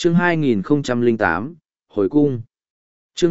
Chương 2008, Hồi cung. Chương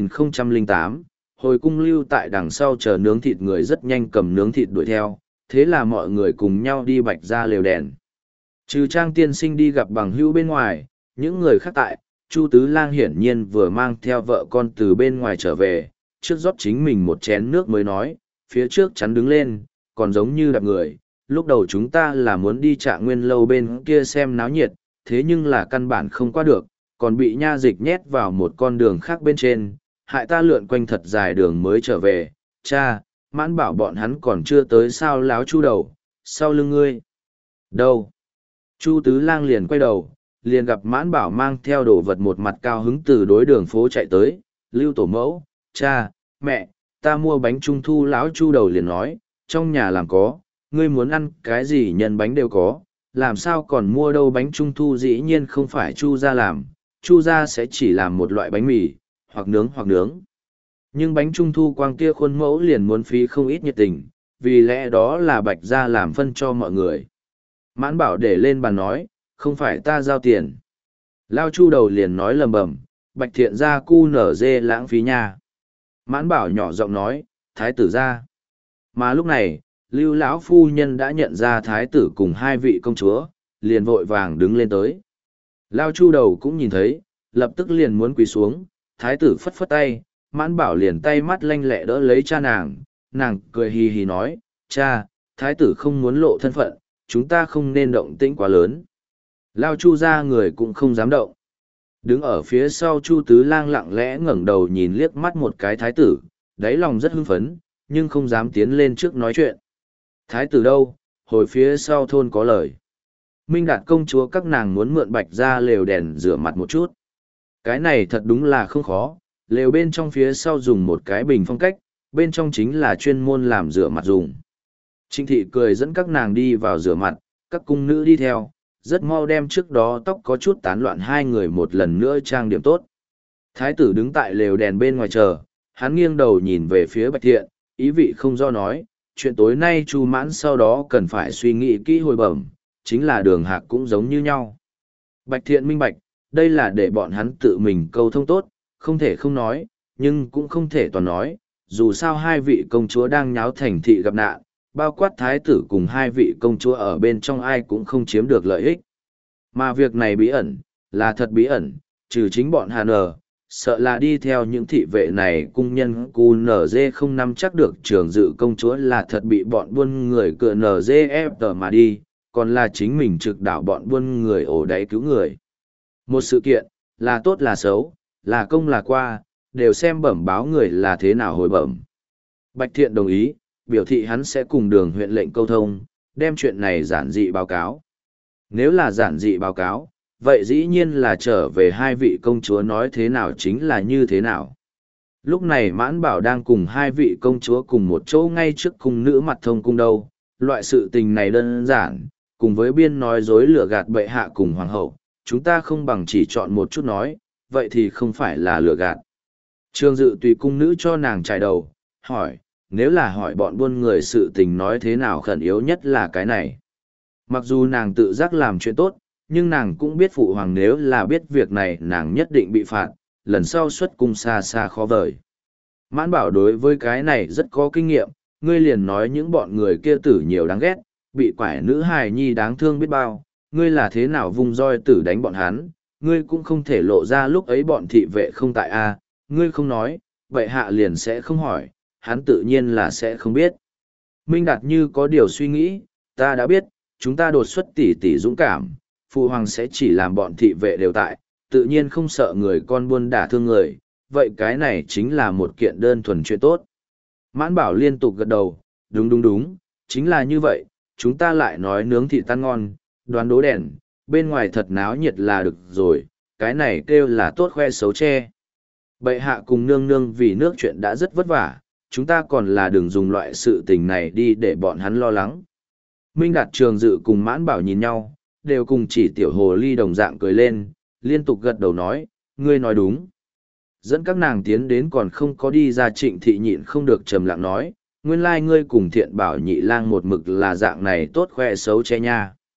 2008, Hồi cung. Lưu tại đằng sau chờ nướng thịt người rất nhanh cầm nướng thịt đuổi theo, thế là mọi người cùng nhau đi Bạch ra lều đèn. Trừ Trang tiên sinh đi gặp bằng hữu bên ngoài, những người khác tại, Chu Tứ Lang hiển nhiên vừa mang theo vợ con từ bên ngoài trở về, trước rót chính mình một chén nước mới nói, phía trước chắn đứng lên, còn giống như đạp người, lúc đầu chúng ta là muốn đi Trạng Nguyên lâu bên kia xem náo nhiệt, thế nhưng là căn bản không qua được, còn bị nha dịch nhét vào một con đường khác bên trên, hại ta lượn quanh thật dài đường mới trở về, cha, Mãn bảo bọn hắn còn chưa tới sao láo Chu đầu, sau lưng ngươi. Đâu? Chu Tứ Lang liền quay đầu, liền gặp Mãn bảo mang theo đồ vật một mặt cao hứng từ đối đường phố chạy tới, Lưu tổ mẫu, cha, mẹ, ta mua bánh trung thu. Lão Chu đầu liền nói, trong nhà làm có, ngươi muốn ăn cái gì nhân bánh đều có, làm sao còn mua đâu. Bánh trung thu dĩ nhiên không phải Chu gia làm, Chu gia sẽ chỉ làm một loại bánh mì, hoặc nướng hoặc nướng. Nhưng bánh trung thu quang kia khuôn mẫu liền muốn phí không ít nhiệt tình, vì lẽ đó là Bạch gia làm phân cho mọi người. Mãn bảo để lên bàn nói, không phải ta giao tiền. Lao Chu đầu liền nói lầm bầm, Bạch thiện gia cu nở dê lãng phí nha. Mãn bảo nhỏ giọng nói, thái tử gia. Mà lúc này, Lưu lão phu nhân đã nhận ra thái tử cùng hai vị công chúa, liền vội vàng đứng lên tới. Lao Chu đầu cũng nhìn thấy, lập tức liền muốn quỳ xuống, thái tử phất phất tay, Mãn bảo liền tay mắt lanh lẹ đỡ lấy cha nàng cười hì hì nói, cha, thái tử không muốn lộ thân phận, chúng ta không nên động tĩnh quá lớn. Lao Chu ra người cũng không dám động. Đứng ở phía sau Chu Tứ Lang lặng lẽ ngẩng đầu nhìn liếc mắt một cái thái tử, đáy lòng rất hưng phấn, nhưng không dám tiến lên trước nói chuyện. Thái tử đâu, hồi phía sau thôn có lời. Minh Đạt công chúa các nàng muốn mượn Bạch ra lều đèn rửa mặt một chút. Cái này thật đúng là không khó, lều bên trong phía sau dùng một cái bình phong cách, bên trong chính là chuyên môn làm rửa mặt dùng. Trịnh thị cười dẫn các nàng đi vào rửa mặt, các cung nữ đi theo, rất mau đem trước đó tóc có chút tán loạn hai người một lần nữa trang điểm tốt. Thái tử đứng tại lều đèn bên ngoài chờ, hắn nghiêng đầu nhìn về phía Bạch Thiện, ý vị không do nói, chuyện tối nay Chu Mãn sau đó cần phải suy nghĩ kỹ hồi bẩm, chính là Đường Hạc cũng giống như nhau. Bạch Thiện minh bạch, đây là để bọn hắn tự mình câu thông tốt, không thể không nói, nhưng cũng không thể toàn nói, dù sao hai vị công chúa đang nháo thành thị gặp nạn, bao quát thái tử cùng hai vị công chúa ở bên trong ai cũng không chiếm được lợi ích. Mà việc này bí ẩn, là thật bí ẩn, trừ chính bọn Hà Nờ, sợ là đi theo những thị vệ này cung nhân QNZ không nắm chắc được trường dự công chúa là thật bị bọn buôn người cựa NZF mà đi, còn là chính mình trực đảo bọn buôn người ổ đáy cứu người. Một sự kiện, là tốt là xấu, là công là qua, đều xem bẩm báo người là thế nào hồi bẩm. Bạch Thiện đồng ý, biểu thị hắn sẽ cùng Đường huyện lệnh câu thông, đem chuyện này giản dị báo cáo. Nếu là giản dị báo cáo, vậy dĩ nhiên là trở về hai vị công chúa nói thế nào chính là như thế nào. Lúc này Mãn Bảo đang cùng hai vị công chúa cùng một chỗ ngay trước cung nữ mặt thông cung đâu, loại sự tình này đơn giản, cùng với biên nói dối lừa gạt bệ hạ cùng hoàng hậu, chúng ta không bằng chỉ chọn một chút nói, vậy thì không phải là lừa gạt. Trương Dự tùy cung nữ cho nàng trải đầu, hỏi, nếu là hỏi bọn buôn người sự tình nói thế nào khẩn yếu nhất là cái này. Mặc dù nàng tự giác làm chuyện tốt, nhưng nàng cũng biết phụ hoàng nếu là biết việc này nàng nhất định bị phạt, lần sau xuất cung xa xa khó vời. Mãn Bảo đối với cái này rất có kinh nghiệm, ngươi liền nói những bọn người kia tử nhiều đáng ghét, bị quải nữ hài nhi đáng thương biết bao, ngươi là thế nào vung roi tử đánh bọn hắn, ngươi cũng không thể lộ ra lúc ấy bọn thị vệ không tại a, ngươi không nói, vậy hạ liền sẽ không hỏi, hắn tự nhiên là sẽ không biết. Minh Đạt như có điều suy nghĩ, ta đã biết, chúng ta đột xuất tỷ tỷ dũng cảm, phụ hoàng sẽ chỉ làm bọn thị vệ đều tại, tự nhiên không sợ người con buôn đả thương người, vậy cái này chính là một kiện đơn thuần chuyện tốt. Mãn Bảo liên tục gật đầu, đúng, chính là như vậy, chúng ta lại nói nướng thịt tan ngon, đoán đố đèn, bên ngoài thật náo nhiệt là được rồi, cái này kêu là tốt khoe xấu che. Bệ hạ cùng nương nương vì nước chuyện đã rất vất vả, chúng ta còn là đừng dùng loại sự tình này đi để bọn hắn lo lắng. Minh Đạt Trường Dự cùng Mãn Bảo nhìn nhau, đều cùng chỉ tiểu hồ ly đồng dạng cười lên, liên tục gật đầu nói, ngươi nói đúng. Dẫn các nàng tiến đến còn không có đi ra Trịnh thị nhịn không được trầm lặng nói, nguyên lai ngươi cùng Thiện Bảo nhị lang một mực là dạng này tốt khoe xấu che nha.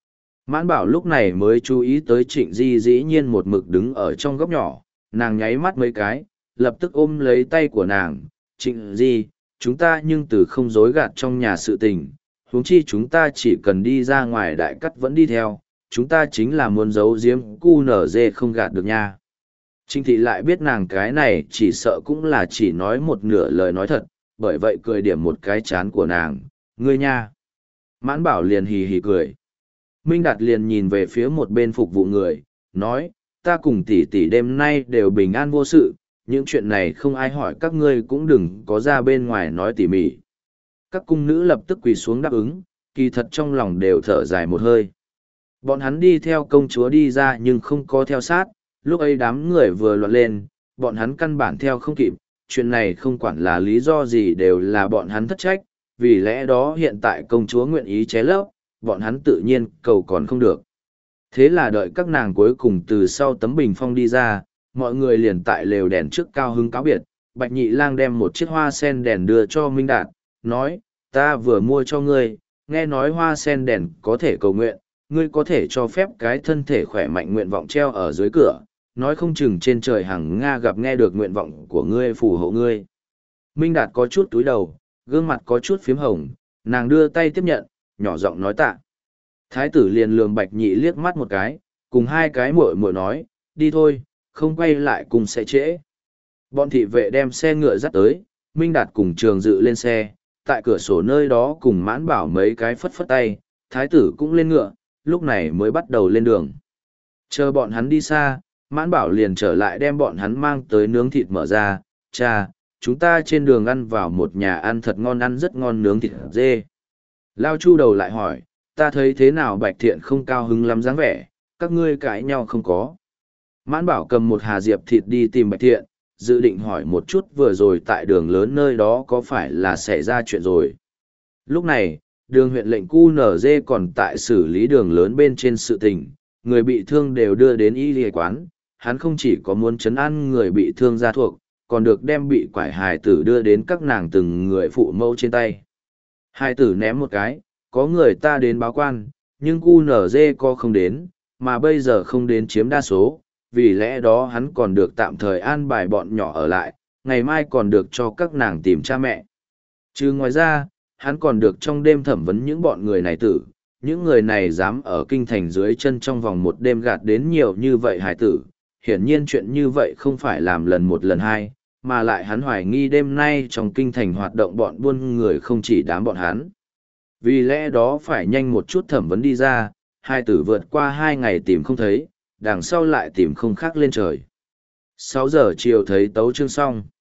Mãn Bảo lúc này mới chú ý tới Trịnh Di dĩ nhiên một mực đứng ở trong góc nhỏ, nàng nháy mắt mấy cái, lập tức ôm lấy tay của nàng. Trịnh Di, chúng ta nhưng từ không dối gạt trong nhà sự tình, huống chi chúng ta chỉ cần đi ra ngoài đại cắt vẫn đi theo, chúng ta chính là muốn giấu giếm cu nở dê không gạt được nha. Trịnh thị lại biết nàng cái này chỉ sợ cũng là chỉ nói một nửa lời nói thật, bởi vậy cười điểm một cái chán của nàng, ngươi nha. Mãn Bảo liền hì hì cười. Minh Đạt liền nhìn về phía một bên phục vụ người, nói, ta cùng tỷ tỷ đêm nay đều bình an vô sự, những chuyện này không ai hỏi các ngươi cũng đừng có ra bên ngoài nói tỉ mỉ. Các cung nữ lập tức quỳ xuống đáp ứng, kỳ thật trong lòng đều thở dài một hơi. Bọn hắn đi theo công chúa đi ra nhưng không có theo sát, lúc ấy đám người vừa loạn lên, bọn hắn căn bản theo không kịp, chuyện này không quản là lý do gì đều là bọn hắn thất trách, vì lẽ đó hiện tại công chúa nguyện ý ché lấp, bọn hắn tự nhiên cầu còn không được. Thế là đợi các nàng cuối cùng từ sau tấm bình phong đi ra, mọi người liền tại lều đèn trước cao hứng cáo biệt, Bạch Nhị Lang đem một chiếc hoa sen đèn đưa cho Minh Đạt, nói, ta vừa mua cho ngươi, nghe nói hoa sen đèn có thể cầu nguyện, ngươi có thể cho phép cái thân thể khỏe mạnh nguyện vọng treo ở dưới cửa, nói không chừng trên trời hằng Nga gặp nghe được nguyện vọng của ngươi phù hộ ngươi. Minh Đạt có chút túi đầu, gương mặt có chút phím hồng, nàng đưa tay tiếp nhận, nhỏ giọng nói tạ. Thái tử liền lườm Bạch Nhị liếc mắt một cái, cùng hai cái muội muội nói, đi thôi, không quay lại cùng sẽ trễ. Bọn thị vệ đem xe ngựa dắt tới, Minh Đạt cùng Trường Dự lên xe, tại cửa sổ nơi đó cùng Mãn Bảo mấy cái phất phất tay, thái tử cũng lên ngựa, lúc này mới bắt đầu lên đường. Chờ bọn hắn đi xa, Mãn Bảo liền trở lại đem bọn hắn mang tới nướng thịt mở ra, cha, chúng ta trên đường ăn vào một nhà ăn thật ngon, ăn rất ngon nướng thịt dê. Lao Chu đầu lại hỏi, ta thấy thế nào Bạch Thiện không cao hứng lắm dáng vẻ, các ngươi cãi nhau không có. Mãn Bảo cầm một hà diệp thịt đi tìm Bạch Thiện, dự định hỏi một chút vừa rồi tại đường lớn nơi đó có phải là xảy ra chuyện rồi. Lúc này, đường huyện lệnh QNZ còn tại xử lý đường lớn bên trên sự tình, người bị thương đều đưa đến y y quán, hắn không chỉ có muốn chấn an người bị thương gia thuộc, còn được đem bị quải hài tử đưa đến các nàng từng người phụ mẫu trên tay. Hài tử ném một cái, có người ta đến báo quan, nhưng QNZ có không đến, mà bây giờ không đến chiếm đa số, vì lẽ đó hắn còn được tạm thời an bài bọn nhỏ ở lại, ngày mai còn được cho các nàng tìm cha mẹ. Chứ ngoài ra, hắn còn được trong đêm thẩm vấn những bọn người này tử, những người này dám ở kinh thành dưới chân trong vòng một đêm gạt đến nhiều như vậy hài tử. Hiển nhiên chuyện như vậy không phải làm lần một lần hai, mà lại hắn hoài nghi đêm nay trong kinh thành hoạt động bọn buôn người không chỉ đám bọn hắn. Vì lẽ đó phải nhanh một chút thẩm vấn đi ra, hai tử vượt qua 2 ngày tìm không thấy, đằng sau lại tìm không khác lên trời. 6 giờ chiều thấy tấu chương xong.